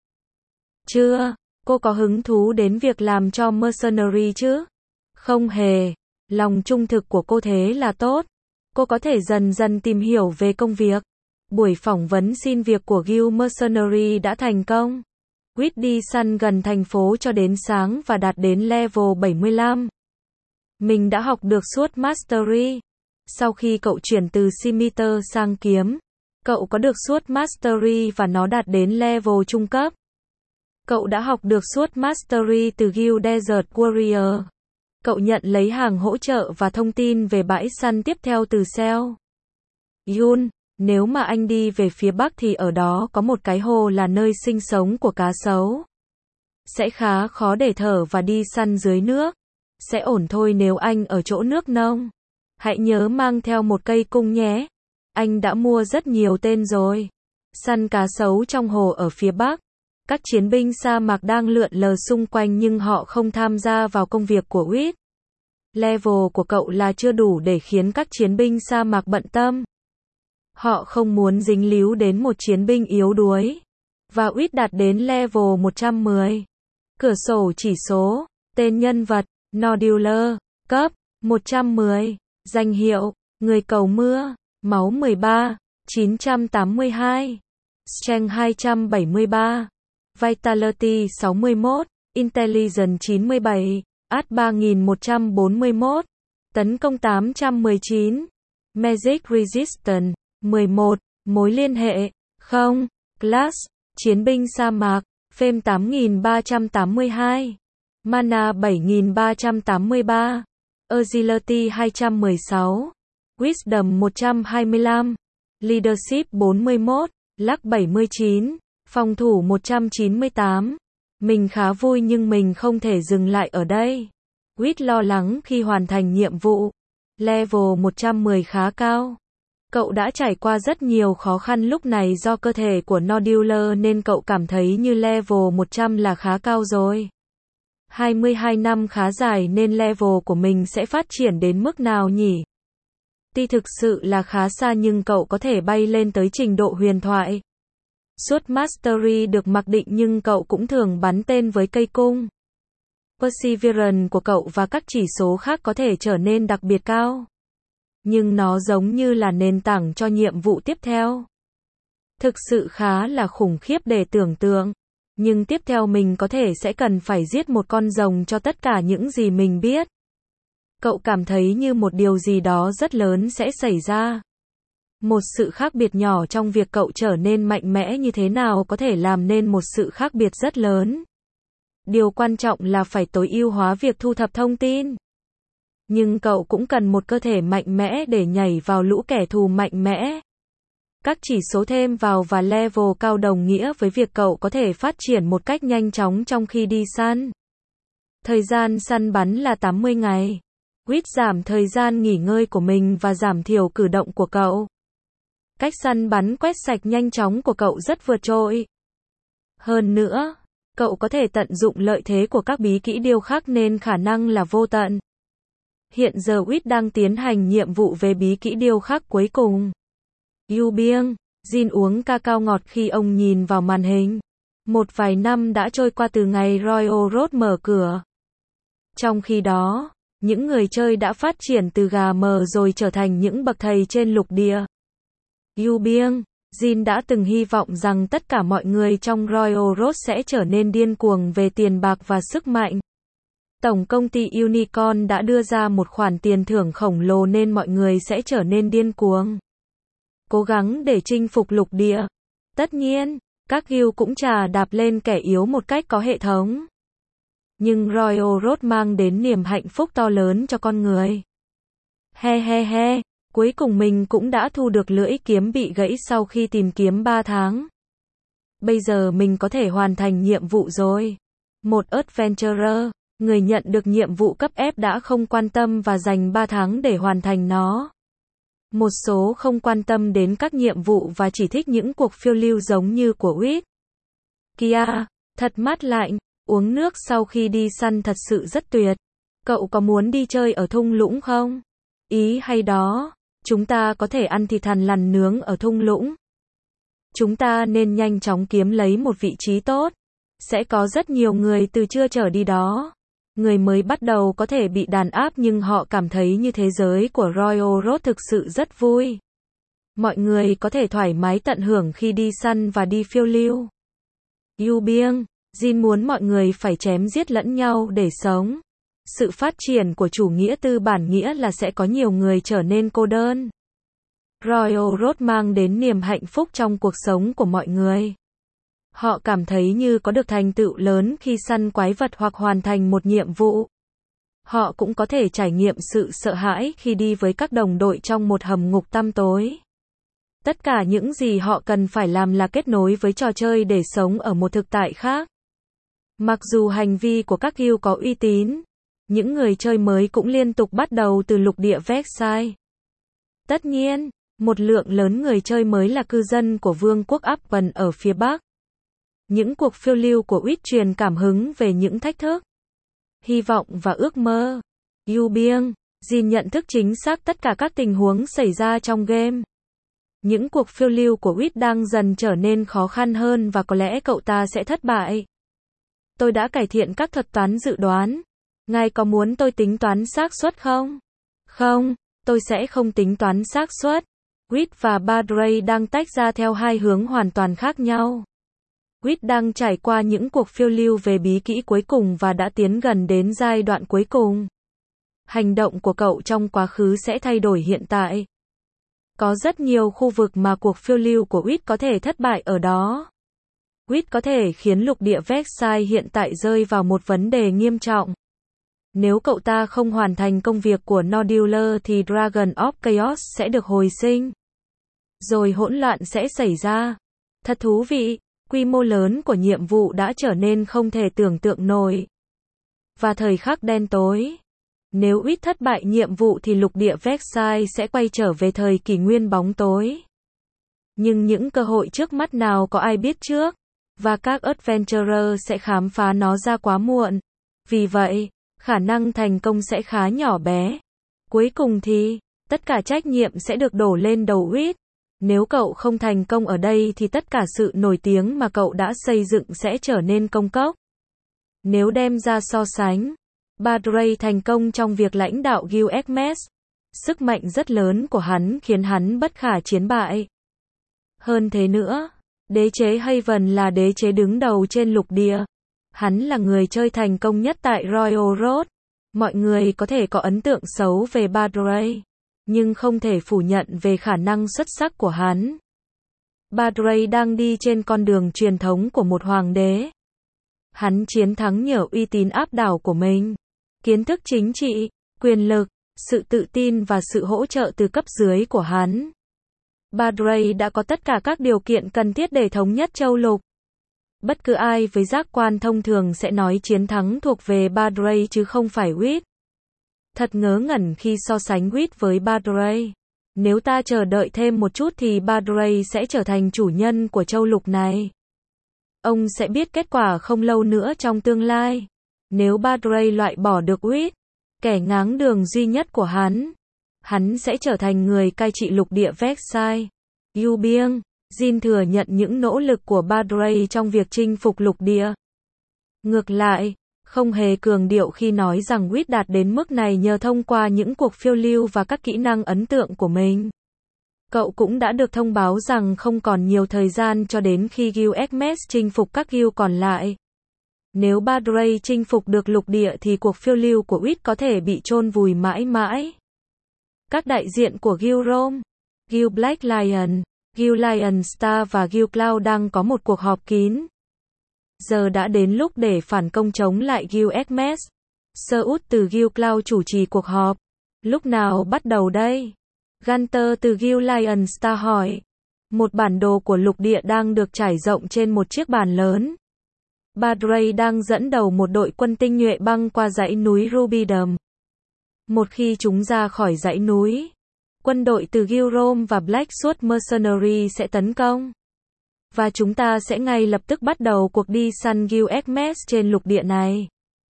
Chưa. Cô có hứng thú đến việc làm cho mercenary chứ? Không hề. Lòng trung thực của cô thế là tốt. Cô có thể dần dần tìm hiểu về công việc. Buổi phỏng vấn xin việc của Guild Mercenary đã thành công. Reed đi săn gần thành phố cho đến sáng và đạt đến level 75. Mình đã học được Sword Mastery. Sau khi cậu chuyển từ Scimitar sang kiếm, cậu có được Sword Mastery và nó đạt đến level trung cấp. Cậu đã học được Sword Mastery từ Guild Desert Warrior. Cậu nhận lấy hàng hỗ trợ và thông tin về bãi săn tiếp theo từ Cell. Yun, nếu mà anh đi về phía bắc thì ở đó có một cái hồ là nơi sinh sống của cá sấu. Sẽ khá khó để thở và đi săn dưới nước. Sẽ ổn thôi nếu anh ở chỗ nước nông. Hãy nhớ mang theo một cây cung nhé. Anh đã mua rất nhiều tên rồi. Săn cá sấu trong hồ ở phía bắc. Các chiến binh sa mạc đang lượn lờ xung quanh nhưng họ không tham gia vào công việc của Reed. Level của cậu là chưa đủ để khiến các chiến binh sa mạc bận tâm. Họ không muốn dính líu đến một chiến binh yếu đuối. Và Reed đạt đến level 110. Cửa sổ chỉ số, tên nhân vật, Nodular, cấp 110, danh hiệu, người cầu mưa, máu 13, 982, Strength 273, Vitality 61, Intelligence 97, Art 3141, tấn công 819, Magic Resistance 11, mối liên hệ, 0, Class, chiến binh sa mạc, Fame 8382, Mana 7383, Agility 216, Wisdom 125, Leadership 41, Luck 79, phòng thủ 198. Mình khá vui nhưng mình không thể dừng lại ở đây. Reed lo lắng khi hoàn thành nhiệm vụ. Level 110 khá cao. Cậu đã trải qua rất nhiều khó khăn lúc này do cơ thể của Nodular nên cậu cảm thấy như level 100 là khá cao rồi. 22 năm khá dài nên level của mình sẽ phát triển đến mức nào nhỉ? Tuy thực sự là khá xa nhưng cậu có thể bay lên tới trình độ huyền thoại. Sword Mastery được mặc định nhưng cậu cũng thường bắn tên với cây cung. Perseverance của cậu và các chỉ số khác có thể trở nên đặc biệt cao. Nhưng nó giống như là nền tảng cho nhiệm vụ tiếp theo. Thực sự khá là khủng khiếp để tưởng tượng. Nhưng tiếp theo mình có thể sẽ cần phải giết một con rồng cho tất cả những gì mình biết. Cậu cảm thấy như một điều gì đó rất lớn sẽ xảy ra. Một sự khác biệt nhỏ trong việc cậu trở nên mạnh mẽ như thế nào có thể làm nên một sự khác biệt rất lớn. Điều quan trọng là phải tối ưu hóa việc thu thập thông tin. Nhưng cậu cũng cần một cơ thể mạnh mẽ để nhảy vào lũ kẻ thù mạnh mẽ. Các chỉ số thêm vào và level cao đồng nghĩa với việc cậu có thể phát triển một cách nhanh chóng trong khi đi săn. Thời gian săn bắn là 80 ngày. Reed giảm thời gian nghỉ ngơi của mình và giảm thiểu cử động của cậu. Cách săn bắn quét sạch nhanh chóng của cậu rất vượt trội. Hơn nữa, cậu có thể tận dụng lợi thế của các bí kỹ điêu khắc nên khả năng là vô tận. Hiện giờ Reed đang tiến hành nhiệm vụ về bí kỹ điêu khắc cuối cùng. Yu Bieng, Jin uống cacao ngọt khi ông nhìn vào màn hình. Một vài năm đã trôi qua từ ngày Royal Road mở cửa. Trong khi đó, những người chơi đã phát triển từ gà mờ rồi trở thành những bậc thầy trên lục địa. Yu Bieng, Jin đã từng hy vọng rằng tất cả mọi người trong Royal Road sẽ trở nên điên cuồng về tiền bạc và sức mạnh. Tổng công ty Unicorn đã đưa ra một khoản tiền thưởng khổng lồ nên mọi người sẽ trở nên điên cuồng. Cố gắng để chinh phục lục địa. Tất nhiên, các guild cũng chà đạp lên kẻ yếu một cách có hệ thống. Nhưng Royal Road mang đến niềm hạnh phúc to lớn cho con người. He he he, cuối cùng mình cũng đã thu được lưỡi kiếm bị gãy sau khi tìm kiếm 3 tháng. Bây giờ mình có thể hoàn thành nhiệm vụ rồi. Một adventurer, người nhận được nhiệm vụ cấp F đã không quan tâm và dành 3 tháng để hoàn thành nó. Một số không quan tâm đến các nhiệm vụ và chỉ thích những cuộc phiêu lưu giống như của Reed. Kia, thật mát lạnh, uống nước sau khi đi săn thật sự rất tuyệt. Cậu có muốn đi chơi ở thung lũng không? Ý hay đó, chúng ta có thể ăn thịt thằn lằn nướng ở thung lũng. Chúng ta nên nhanh chóng kiếm lấy một vị trí tốt. Sẽ có rất nhiều người từ trưa trở đi đó. Người mới bắt đầu có thể bị đàn áp nhưng họ cảm thấy như thế giới của Royal Road thực sự rất vui. Mọi người có thể thoải mái tận hưởng khi đi săn và đi phiêu lưu. Yu Bieng, Jin muốn mọi người phải chém giết lẫn nhau để sống. Sự phát triển của chủ nghĩa tư bản nghĩa là sẽ có nhiều người trở nên cô đơn. Royal Road mang đến niềm hạnh phúc trong cuộc sống của mọi người. Họ cảm thấy như có được thành tựu lớn khi săn quái vật hoặc hoàn thành một nhiệm vụ. Họ cũng có thể trải nghiệm sự sợ hãi khi đi với các đồng đội trong một hầm ngục tăm tối. Tất cả những gì họ cần phải làm là kết nối với trò chơi để sống ở một thực tại khác. Mặc dù hành vi của các guild có uy tín, những người chơi mới cũng liên tục bắt đầu từ lục địa Versailles. Tất nhiên, một lượng lớn người chơi mới là cư dân của vương quốc Appen ở phía Bắc. Những cuộc phiêu lưu của Wit truyền cảm hứng về những thách thức, hy vọng và ước mơ. Yu Bieng, Jin nhận thức chính xác tất cả các tình huống xảy ra trong game. Những cuộc phiêu lưu của Wit đang dần trở nên khó khăn hơn và có lẽ cậu ta sẽ thất bại. Tôi đã cải thiện các thuật toán dự đoán. Ngài có muốn tôi tính toán xác suất không? Không, tôi sẽ không tính toán xác suất. Wit và Badray đang tách ra theo hai hướng hoàn toàn khác nhau. Wit đang trải qua những cuộc phiêu lưu về bí kỹ cuối cùng và đã tiến gần đến giai đoạn cuối cùng. Hành động của cậu trong quá khứ sẽ thay đổi hiện tại. Có rất nhiều khu vực mà cuộc phiêu lưu của Wit có thể thất bại ở đó. Wit có thể khiến lục địa Versailles hiện tại rơi vào một vấn đề nghiêm trọng. Nếu cậu ta không hoàn thành công việc của Nodular thì Dragon of Chaos sẽ được hồi sinh. Rồi hỗn loạn sẽ xảy ra. Thật thú vị, quy mô lớn của nhiệm vụ đã trở nên không thể tưởng tượng nổi. Và thời khắc đen tối. Nếu Wit thất bại nhiệm vụ thì lục địa Versailles sẽ quay trở về thời kỷ nguyên bóng tối. Nhưng những cơ hội trước mắt nào có ai biết trước, và các adventurer sẽ khám phá nó ra quá muộn. Vì vậy, khả năng thành công sẽ khá nhỏ bé. Cuối cùng thì, tất cả trách nhiệm sẽ được đổ lên đầu Wit. Nếu cậu không thành công ở đây thì tất cả sự nổi tiếng mà cậu đã xây dựng sẽ trở nên công cốc. Nếu đem ra so sánh, Badray thành công trong việc lãnh đạo Guild Hermes. Sức mạnh rất lớn của hắn khiến hắn bất khả chiến bại. Hơn thế nữa, đế chế Haven là đế chế đứng đầu trên lục địa. Hắn là người chơi thành công nhất tại Royal Road. Mọi người có thể có ấn tượng xấu về Badray, nhưng không thể phủ nhận về khả năng xuất sắc của hắn. Badray đang đi trên con đường truyền thống của một hoàng đế. Hắn chiến thắng nhờ uy tín áp đảo của mình, kiến thức chính trị, quyền lực, sự tự tin và sự hỗ trợ từ cấp dưới của hắn. Badray đã có tất cả các điều kiện cần thiết để thống nhất châu lục. Bất cứ ai với giác quan thông thường sẽ nói chiến thắng thuộc về Badray chứ không phải Wit. Thật ngớ ngẩn khi so sánh Wit với Badray. Nếu ta chờ đợi thêm một chút thì Badray sẽ trở thành chủ nhân của châu lục này. Ông sẽ biết kết quả không lâu nữa trong tương lai. Nếu Badray loại bỏ được Wit, kẻ ngáng đường duy nhất của hắn sẽ trở thành người cai trị lục địa Versailles. Yu Bieng, Jin thừa nhận những nỗ lực của Badray trong việc chinh phục lục địa. Ngược lại, không hề cường điệu khi nói rằng Wit đạt đến mức này nhờ thông qua những cuộc phiêu lưu và các kỹ năng ấn tượng của mình. Cậu cũng đã được thông báo rằng không còn nhiều thời gian cho đến khi Guild Hermes chinh phục các guild còn lại. Nếu Badray chinh phục được lục địa thì cuộc phiêu lưu của Wit có thể bị chôn vùi mãi mãi. Các đại diện của Guild Rome, Guild Black Lion, Guild Lion Star và Guild Cloud đang có một cuộc họp kín. Giờ đã đến lúc để phản công chống lại Guild Hermes. Sir Ut từ Guild Cloud chủ trì cuộc họp. Lúc nào bắt đầu đây? Gunter từ Guild Lion Star hỏi. Một bản đồ của lục địa đang được trải rộng trên một chiếc bàn lớn. Badray đang dẫn đầu một đội quân tinh nhuệ băng qua dãy núi Rubidum. Một khi chúng ra khỏi dãy núi, quân đội từ Guild Rome và Blackwood Mercenary sẽ tấn công. Và chúng ta sẽ ngay lập tức bắt đầu cuộc đi săn Guild Hermes trên lục địa này.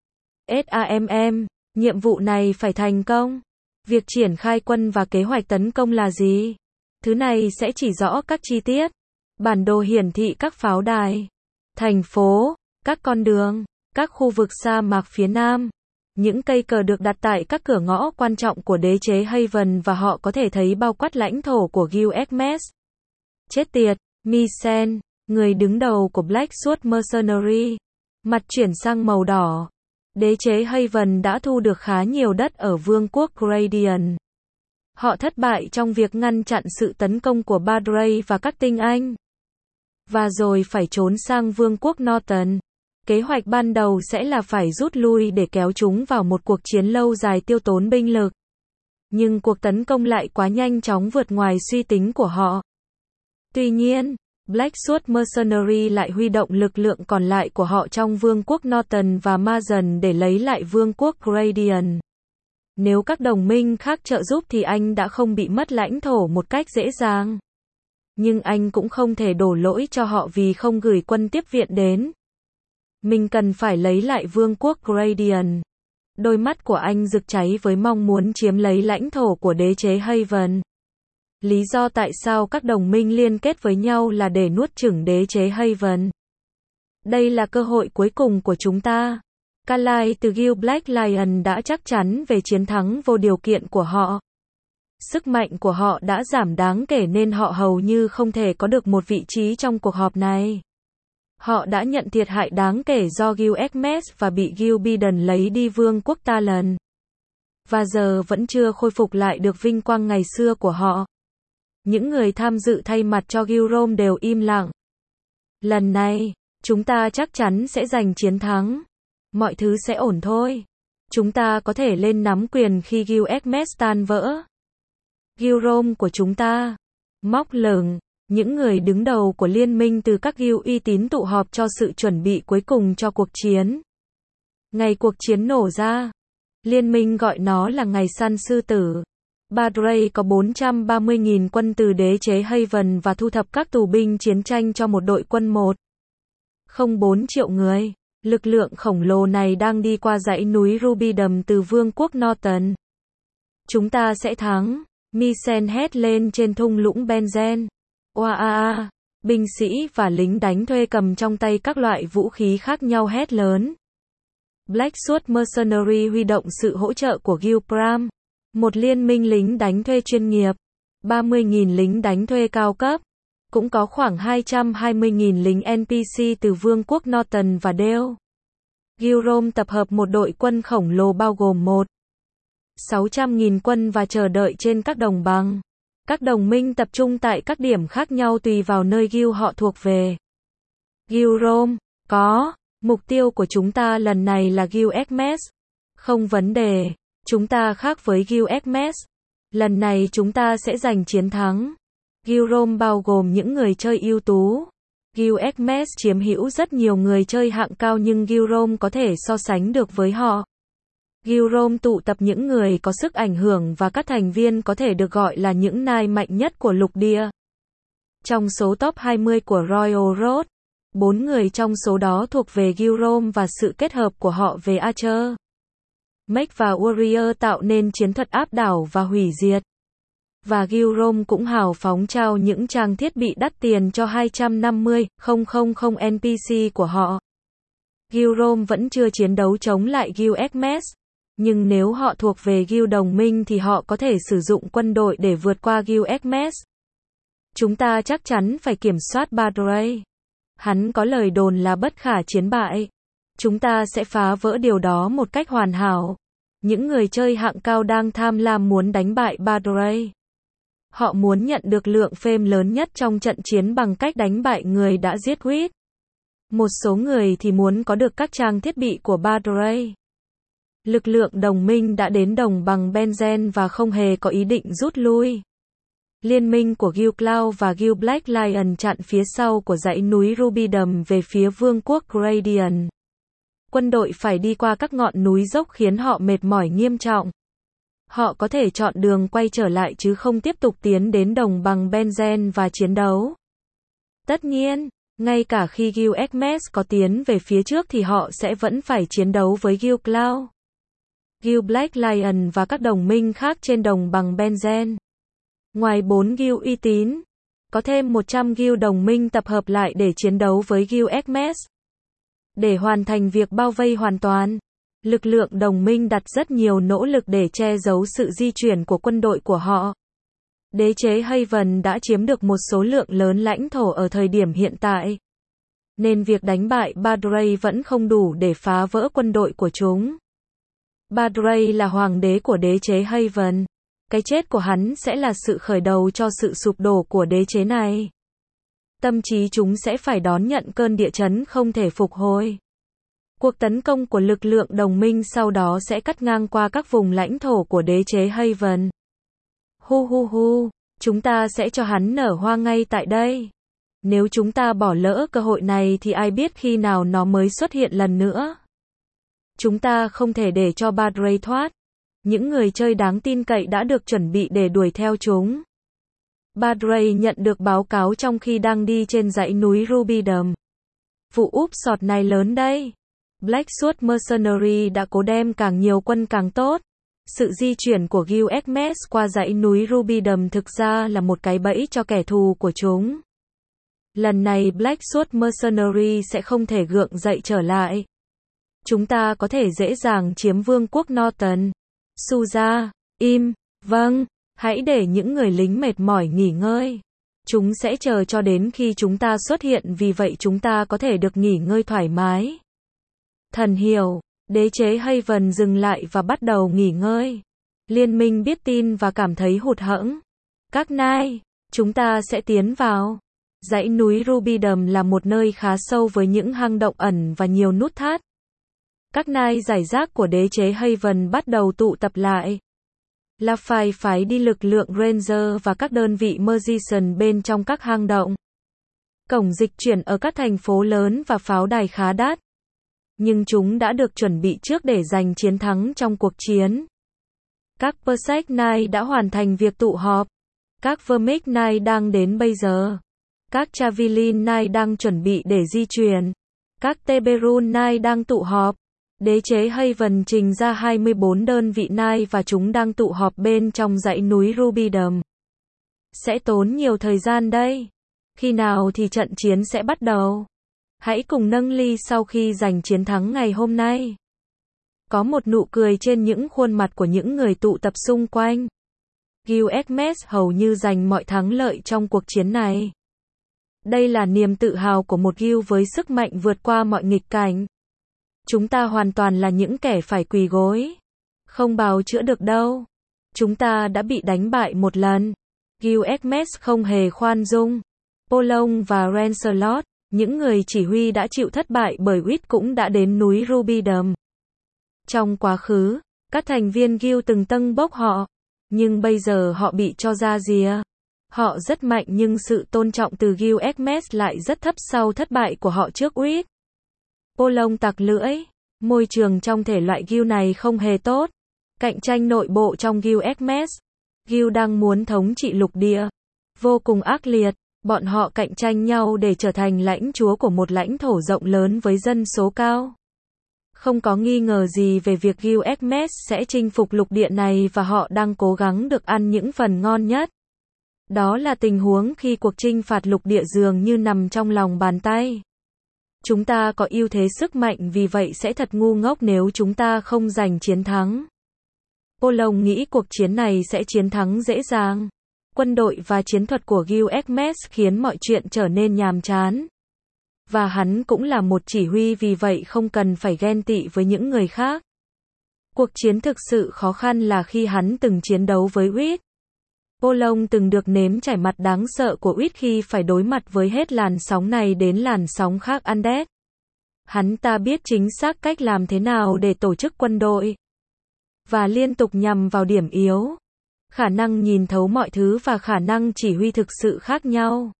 SAMM, nhiệm vụ này phải thành công. Việc triển khai quân và kế hoạch tấn công là gì? Thứ này sẽ chỉ rõ các chi tiết. Bản đồ hiển thị các pháo đài, thành phố, các con đường, các khu vực sa mạc phía nam. Những cây cờ được đặt tại các cửa ngõ quan trọng của đế chế Haven và họ có thể thấy bao quát lãnh thổ của Gil-Xmes. Chết tiệt, Mycen, người đứng đầu của Black Sword Mercenary. Mặt chuyển sang màu đỏ. Đế chế Haven đã thu được khá nhiều đất ở vương quốc Gradient. Họ thất bại trong việc ngăn chặn sự tấn công của Badrey và các tinh Anh. Và rồi phải trốn sang vương quốc Norton. Kế hoạch ban đầu sẽ là phải rút lui để kéo chúng vào một cuộc chiến lâu dài tiêu tốn binh lực. Nhưng cuộc tấn công lại quá nhanh chóng vượt ngoài suy tính của họ. Tuy nhiên, Black Sword Mercenary lại huy động lực lượng còn lại của họ trong vương quốc Norton và Mazen để lấy lại vương quốc Gradient. Nếu các đồng minh khác trợ giúp thì anh đã không bị mất lãnh thổ một cách dễ dàng. Nhưng anh cũng không thể đổ lỗi cho họ vì không gửi quân tiếp viện đến. Mình cần phải lấy lại vương quốc Gradient. Đôi mắt của anh rực cháy với mong muốn chiếm lấy lãnh thổ của đế chế Haven. Lý do tại sao các đồng minh liên kết với nhau là để nuốt chửng đế chế Haven. Đây là cơ hội cuối cùng của chúng ta. Carlyle từ Guild Black Lion đã chắc chắn về chiến thắng vô điều kiện của họ. Sức mạnh của họ đã giảm đáng kể nên họ hầu như không thể có được một vị trí trong cuộc họp này. Họ đã nhận thiệt hại đáng kể do Gil-Xmes và bị Gil-Biden lấy đi vương quốc Talon. Và giờ vẫn chưa khôi phục lại được vinh quang ngày xưa của họ. Những người tham dự thay mặt cho Gil-Rome đều im lặng. Lần này, chúng ta chắc chắn sẽ giành chiến thắng. Mọi thứ sẽ ổn thôi. Chúng ta có thể lên nắm quyền khi Gil-Xmes tan vỡ. Gil-Rome của chúng ta. Móc lửng. Những người đứng đầu của liên minh từ các guild uy tín tụ họp cho sự chuẩn bị cuối cùng cho cuộc chiến. Ngày cuộc chiến nổ ra. Liên minh gọi nó là ngày săn sư tử. Badrey có 430.000 quân từ đế chế Haven và thu thập các tù binh chiến tranh cho một đội quân 1,04 triệu người. Lực lượng khổng lồ này đang đi qua dãy núi Rubidum từ vương quốc Norton. Chúng ta sẽ thắng. Mycen hét lên trên thung lũng Benzen. Oa, binh sĩ và lính đánh thuê cầm trong tay các loại vũ khí khác nhau hét lớn. Black Sword Mercenary huy động sự hỗ trợ của Guild-Pram, một liên minh lính đánh thuê chuyên nghiệp, 30.000 lính đánh thuê cao cấp, cũng có khoảng 220.000 lính NPC từ vương quốc Norton và Dale. Gil-Rome tập hợp một đội quân khổng lồ bao gồm 600.000 quân và chờ đợi trên các đồng bằng. Các đồng minh tập trung tại các điểm khác nhau tùy vào nơi guild họ thuộc về. Gil-Rome, có. Mục tiêu của chúng ta lần này là Gil-Xmes. Không vấn đề. Chúng ta khác với Gil-Xmes. Lần này chúng ta sẽ giành chiến thắng. Gil-Rome bao gồm những người chơi ưu tú. Gil-Xmes chiếm hữu rất nhiều người chơi hạng cao nhưng Gil-Rome có thể so sánh được với họ. Gil-Rome tụ tập những người có sức ảnh hưởng và các thành viên có thể được gọi là những nai mạnh nhất của lục địa. Trong số top 20 của Royal Road, 4 người trong số đó thuộc về Gil-Rome và sự kết hợp của họ về Archer, Mech và Warrior tạo nên chiến thuật áp đảo và hủy diệt. Và Gil-Rome cũng hào phóng trao những trang thiết bị đắt tiền cho 250,000 NPC của họ. Gil-Rome vẫn chưa chiến đấu chống lại Gil-Xmes. Nhưng nếu họ thuộc về guild đồng minh thì họ có thể sử dụng quân đội để vượt qua Gil-Xmes. Chúng ta chắc chắn phải kiểm soát Badrey. Hắn có lời đồn là bất khả chiến bại. Chúng ta sẽ phá vỡ điều đó một cách hoàn hảo. Những người chơi hạng cao đang tham lam muốn đánh bại Badrey. Họ muốn nhận được lượng fame lớn nhất trong trận chiến bằng cách đánh bại người đã giết Whit. Một số người thì muốn có được các trang thiết bị của Badrey. Lực lượng đồng minh đã đến đồng bằng Benzen và không hề có ý định rút lui. Liên minh của Guild Cloud và Guild Black Lion chặn phía sau của dãy núi Rubidum về phía vương quốc Gradient. Quân đội phải đi qua các ngọn núi dốc khiến họ mệt mỏi nghiêm trọng. Họ có thể chọn đường quay trở lại chứ không tiếp tục tiến đến đồng bằng Benzen và chiến đấu. Tất nhiên, ngay cả khi Gil-Xmes có tiến về phía trước thì họ sẽ vẫn phải chiến đấu với Guild Cloud, Guild Black Lion và các đồng minh khác trên đồng bằng Benzen. Ngoài 4 guild uy tín, có thêm 100 guild đồng minh tập hợp lại để chiến đấu với Gil-Xmes. Để hoàn thành việc bao vây hoàn toàn, Lực lượng đồng minh đặt rất nhiều nỗ lực để che giấu sự di chuyển của quân đội của họ. Đế chế Haven đã chiếm được một số lượng lớn lãnh thổ ở thời điểm hiện tại. Nên việc đánh bại Badrey vẫn không đủ để phá vỡ quân đội của chúng. Badrey là hoàng đế của đế chế Haven. Cái chết của hắn sẽ là sự khởi đầu cho sự sụp đổ của đế chế này. Tâm trí chúng sẽ phải đón nhận cơn địa chấn không thể phục hồi. Cuộc tấn công của lực lượng đồng minh sau đó sẽ cắt ngang qua các vùng lãnh thổ của đế chế Haven. Chúng ta sẽ cho hắn nở hoa ngay tại đây. Nếu chúng ta bỏ lỡ cơ hội này thì ai biết khi nào nó mới xuất hiện lần nữa. Chúng ta không thể để cho Badrey thoát. Những người chơi đáng tin cậy đã được chuẩn bị để đuổi theo chúng. Badrey nhận được báo cáo trong khi đang đi trên dãy núi Ruby Dome. Vụ úp sọt này lớn đây. Blackwood Mercenary đã cố đem càng nhiều quân càng tốt. Sự di chuyển của Guild Xmas qua dãy núi Ruby Dome thực ra là một cái bẫy cho kẻ thù của chúng. Lần này Blackwood Mercenary sẽ không thể gượng dậy trở lại. Chúng ta có thể dễ dàng chiếm vương quốc Norton. Suza, im, vâng, hãy để những người lính mệt mỏi nghỉ ngơi. Chúng sẽ chờ cho đến khi chúng ta xuất hiện, vì vậy chúng ta có thể được nghỉ ngơi thoải mái. Thần hiểu, đế chế Haven dừng lại và bắt đầu nghỉ ngơi. Liên minh biết tin và cảm thấy hụt hẫng. Các nai, chúng ta sẽ tiến vào. Dãy núi Ruby Dome là một nơi khá sâu với những hang động ẩn và nhiều nút thắt. Các nai giải rác của đế chế Haven bắt đầu tụ tập lại. Lafay phái đi lực lượng Ranger và các đơn vị Magician bên trong các hang động. Cổng dịch chuyển ở các thành phố lớn và pháo đài khá đắt. Nhưng chúng đã được chuẩn bị trước để giành chiến thắng trong cuộc chiến. Các Perseid Knight đã hoàn thành việc tụ họp. Các Vermic Knight đang đến bây giờ. Các Javelin Knight đang chuẩn bị để di chuyển. Các Teberun Knight đang tụ họp. Đế chế Haven trình ra 24 đơn vị Knight và chúng đang tụ họp bên trong dãy núi Ruby Dome. Sẽ tốn nhiều thời gian đây. Khi nào thì trận chiến sẽ bắt đầu? Hãy cùng nâng ly sau khi giành chiến thắng ngày hôm nay. Có một nụ cười trên những khuôn mặt của những người tụ tập xung quanh. Guild Xmas hầu như giành mọi thắng lợi trong cuộc chiến này. Đây là niềm tự hào của một guild với sức mạnh vượt qua mọi nghịch cảnh. Chúng ta hoàn toàn là những kẻ phải quỳ gối. Không bào chữa được đâu. Chúng ta đã bị đánh bại một lần. Guild Xmas không hề khoan dung. Polong và Lancelot, những người chỉ huy đã chịu thất bại bởi Wit cũng đã đến núi Ruby Dome. Trong quá khứ, các thành viên guild từng tâng bốc họ. Nhưng bây giờ họ bị cho ra rìa. Họ rất mạnh nhưng sự tôn trọng từ Guild Xmas lại rất thấp sau thất bại của họ trước Wit. Polong tặc lưỡi. Môi trường trong thể loại guild này không hề tốt. Cạnh tranh nội bộ trong Guild Xmas. Guild đang muốn thống trị lục địa. Vô cùng ác liệt. Bọn họ cạnh tranh nhau để trở thành lãnh chúa của một lãnh thổ rộng lớn với dân số cao. Không có nghi ngờ gì về việc Guild Xmas sẽ chinh phục lục địa này và họ đang cố gắng được ăn những phần ngon nhất. Đó là tình huống khi cuộc chinh phạt lục địa dường như nằm trong lòng bàn tay. Chúng ta có ưu thế sức mạnh, vì vậy sẽ thật ngu ngốc nếu chúng ta không giành chiến thắng. Polong nghĩ cuộc chiến này sẽ chiến thắng dễ dàng. Quân đội và chiến thuật của Guild Xmas khiến mọi chuyện trở nên nhàm chán. Và hắn cũng là một chỉ huy, vì vậy không cần phải ghen tị với những người khác. Cuộc chiến thực sự khó khăn là khi hắn từng chiến đấu với Wit. Polong từng được nếm trải mặt đáng sợ của Wit khi phải đối mặt với hết làn sóng này đến làn sóng khác Undead. Hắn ta biết chính xác cách làm thế nào để tổ chức quân đội. Và liên tục nhằm vào điểm yếu. Khả năng nhìn thấu mọi thứ và khả năng chỉ huy thực sự khác nhau.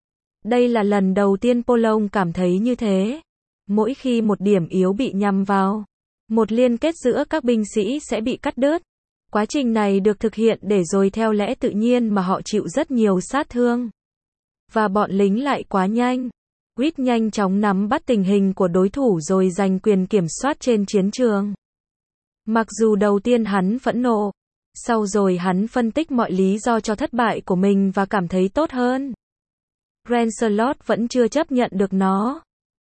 Đây là lần đầu tiên Polong cảm thấy như thế. Mỗi khi một điểm yếu bị nhằm vào, một liên kết giữa các binh sĩ sẽ bị cắt đứt. Quá trình này được thực hiện để rồi theo lẽ tự nhiên mà họ chịu rất nhiều sát thương. Và bọn lính lại quá nhanh. Wit nhanh chóng nắm bắt tình hình của đối thủ rồi giành quyền kiểm soát trên chiến trường. Mặc dù đầu tiên hắn phẫn nộ, sau rồi hắn phân tích mọi lý do cho thất bại của mình và cảm thấy tốt hơn. Lancelot vẫn chưa chấp nhận được nó.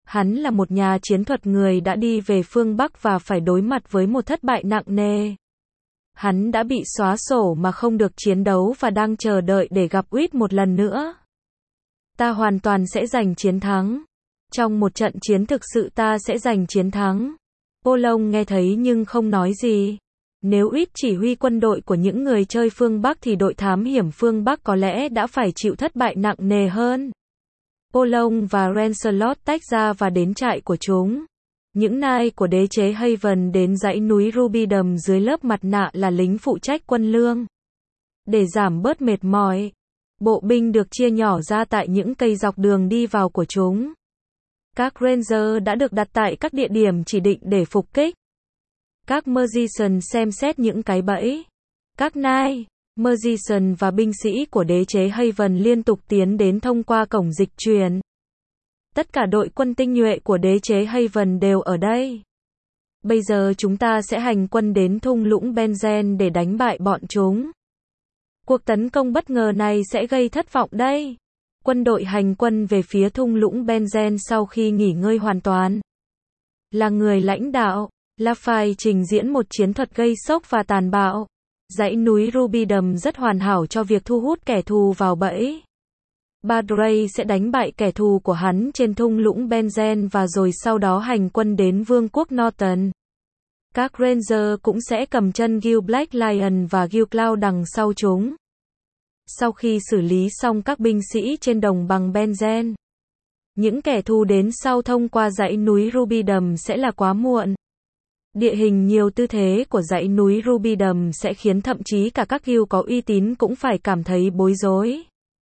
Hắn là một nhà chiến thuật người đã đi về phương Bắc và phải đối mặt với một thất bại nặng nề. Hắn đã bị xóa sổ mà không được chiến đấu và đang chờ đợi để gặp Uýt một lần nữa. Ta hoàn toàn sẽ giành chiến thắng. Trong một trận chiến thực sự ta sẽ giành chiến thắng. Polong nghe thấy nhưng không nói gì. Nếu Uýt chỉ huy quân đội của những người chơi phương Bắc thì đội thám hiểm phương Bắc có lẽ đã phải chịu thất bại nặng nề hơn. Polong và Lancelot tách ra và đến trại của chúng. Những nai của đế chế Haven đến dãy núi Rubydom dưới lớp mặt nạ là lính phụ trách quân lương. Để giảm bớt mệt mỏi, bộ binh được chia nhỏ ra tại những cây dọc đường đi vào của chúng. Các Ranger đã được đặt tại các địa điểm chỉ định để phục kích. Các Magician xem xét những cái bẫy. Các nai, Magician và binh sĩ của đế chế Haven liên tục tiến đến thông qua cổng dịch chuyển. Tất cả đội quân tinh nhuệ của đế chế Haven đều ở đây. Bây giờ chúng ta sẽ hành quân đến thung lũng Benjen để đánh bại bọn chúng. Cuộc tấn công bất ngờ này sẽ gây thất vọng đây. Quân đội hành quân về phía thung lũng Benjen sau khi nghỉ ngơi hoàn toàn. Là người lãnh đạo, Lafay trình diễn một chiến thuật gây sốc và tàn bạo. Dãy núi Rubydom rất hoàn hảo cho việc thu hút kẻ thù vào bẫy. Badray sẽ đánh bại kẻ thù của hắn trên thung lũng Benjen và rồi sau đó hành quân đến vương quốc Norton. Các Ranger cũng sẽ cầm chân Gil Black Lion và Gil Cloud đằng sau chúng. Sau khi xử lý xong các binh sĩ trên đồng bằng Benjen, những kẻ thù đến sau thông qua dãy núi Rubydom sẽ là quá muộn. Địa hình nhiều tư thế của dãy núi Rubydom sẽ khiến thậm chí cả các Gil có uy tín cũng phải cảm thấy bối rối.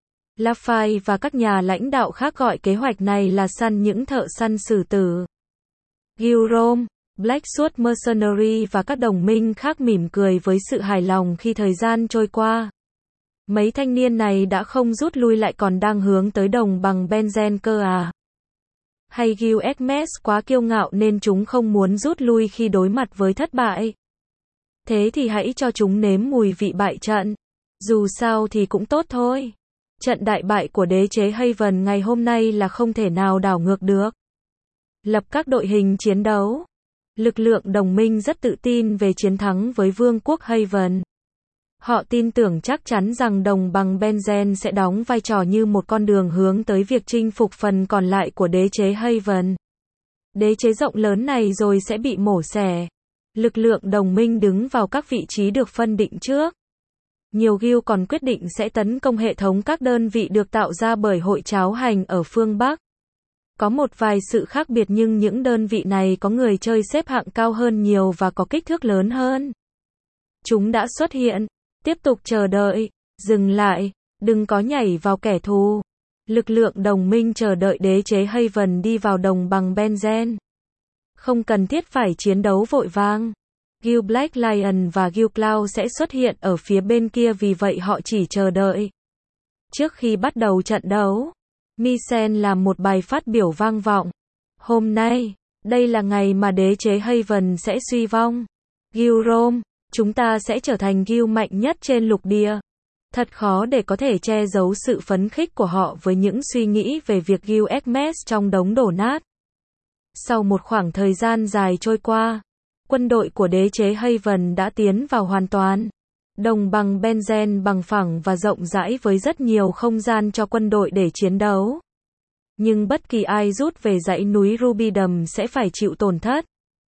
Lafay và các nhà lãnh đạo khác gọi kế hoạch này là săn những thợ săn xử tử. Gil Rome, Blacksword Mercenary và các đồng minh khác mỉm cười với sự hài lòng khi thời gian trôi qua. Mấy thanh niên này đã không rút lui lại còn đang hướng tới đồng bằng Benjen cơ à? Hay Gil Xmas quá kiêu ngạo nên chúng không muốn rút lui khi đối mặt với thất bại? Thế thì hãy cho chúng nếm mùi vị bại trận. Dù sao thì cũng tốt thôi. Trận đại bại của đế chế Haven ngày hôm nay là không thể nào đảo ngược được. Lập các đội hình chiến đấu. Lực lượng đồng minh rất tự tin về chiến thắng với vương quốc Haven. Họ tin tưởng chắc chắn rằng đồng bằng Benjen sẽ đóng vai trò như một con đường hướng tới việc chinh phục phần còn lại của đế chế Haven. Đế chế rộng lớn này rồi sẽ bị mổ xẻ. Lực lượng đồng minh đứng vào các vị trí được phân định trước. Nhiều Gil còn quyết định sẽ tấn công hệ thống các đơn vị được tạo ra bởi hội cháo hành ở phương Bắc. Có một vài sự khác biệt nhưng những đơn vị này có người chơi xếp hạng cao hơn nhiều và có kích thước lớn hơn. Chúng đã xuất hiện. Tiếp tục chờ đợi. Dừng lại. Đừng có nhảy vào kẻ thù. Lực lượng đồng minh chờ đợi đế chế Haven đi vào đồng bằng Benjen. Không cần thiết phải chiến đấu vội vàng. Gil Black Lion và Gil Cloud sẽ xuất hiện ở phía bên kia vì vậy họ chỉ chờ đợi. Trước khi bắt đầu trận đấu, Misen làm một bài phát biểu vang vọng. Hôm nay, đây là ngày mà đế chế Haven sẽ suy vong. Gil Rome, chúng ta sẽ trở thành Gil mạnh nhất trên lục địa. Thật khó để có thể che giấu sự phấn khích của họ với những suy nghĩ về việc Gil Xmas trong đống đổ nát. Sau một khoảng thời gian dài trôi qua, quân đội của đế chế Haven đã tiến vào hoàn toàn. Đồng bằng Benjen bằng phẳng và rộng rãi với rất nhiều không gian cho quân đội để chiến đấu. Nhưng bất kỳ ai rút về dãy núi Rubydom sẽ phải chịu tổn thất.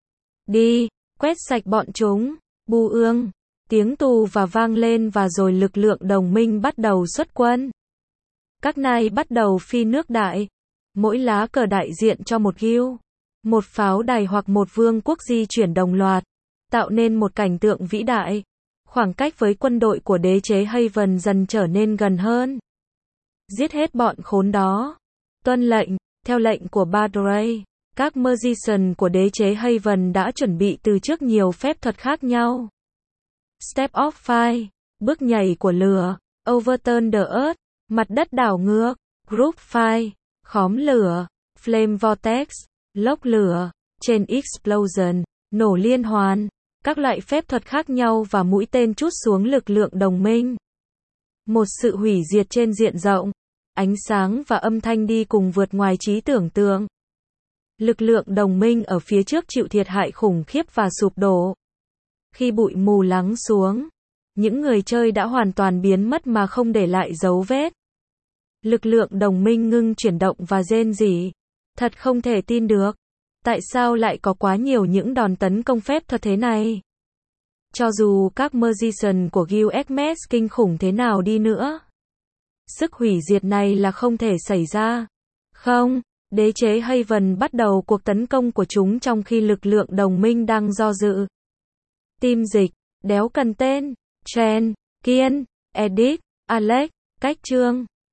Đi, quét sạch bọn chúng. Bu ương, tiếng tù và vang lên và rồi lực lượng đồng minh bắt đầu xuất quân. Các nai bắt đầu phi nước đại. Mỗi lá cờ đại diện cho một Gil. Một pháo đài hoặc một vương quốc di chuyển đồng loạt, tạo nên một cảnh tượng vĩ đại. Khoảng cách với quân đội của đế chế Haven dần trở nên gần hơn. Giết hết bọn khốn đó. Tuân lệnh, theo lệnh của Badray, các Magician của đế chế Haven đã chuẩn bị từ trước nhiều phép thuật khác nhau. Step of Fire, bước nhảy của lửa, Overturn the Earth, mặt đất đảo ngược, Group Fire, khóm lửa, Flame Vortex, lốc lửa, Chain Explosion, nổ liên hoàn, các loại phép thuật khác nhau và mũi tên trút xuống lực lượng đồng minh. Một sự hủy diệt trên diện rộng, ánh sáng và âm thanh đi cùng vượt ngoài trí tưởng tượng. Lực lượng đồng minh ở phía trước chịu thiệt hại khủng khiếp và sụp đổ. Khi bụi mù lắng xuống, những người chơi đã hoàn toàn biến mất mà không để lại dấu vết. Lực lượng đồng minh ngưng chuyển động và rên rỉ. Thật không thể tin được. Tại sao lại có quá nhiều những đòn tấn công phép thuật thế này? Cho dù các Magician của Guild Hermes kinh khủng thế nào đi nữa, sức hủy diệt này là không thể xảy ra. Không, đế chế Haven bắt đầu cuộc tấn công của chúng trong khi lực lượng đồng minh đang do dự. Team dịch, đéo cần tên, Chen, Kiên, Edith, Alex, cách chương.